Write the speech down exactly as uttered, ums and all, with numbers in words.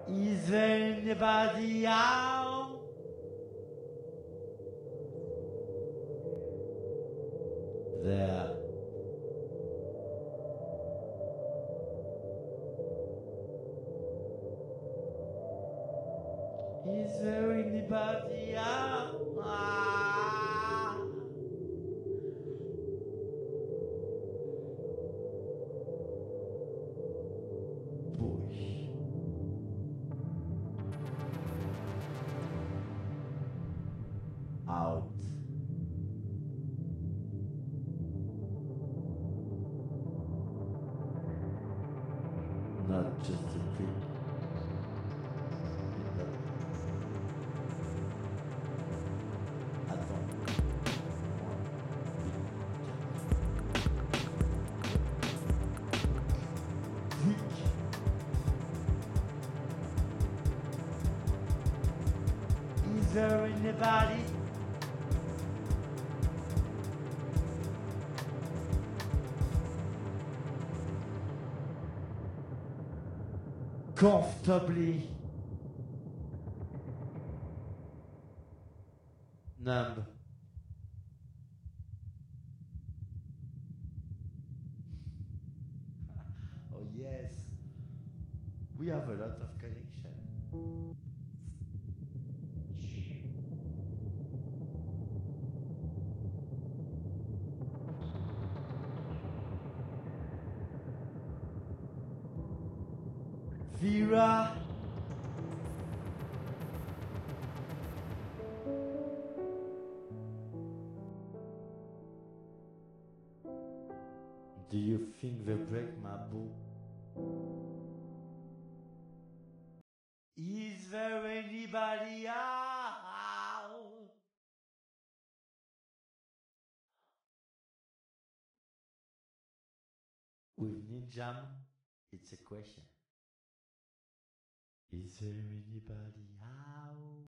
Is there anybody out there? Is there anybody out? Ah. Push. Out. Not just a trick. Is there anybody? Comfortably numb. Oh yes, we have a lot of connection. Vera, do you think they break my book? Is there anybody out? With Ninjam, it's a question. Is there anybody out?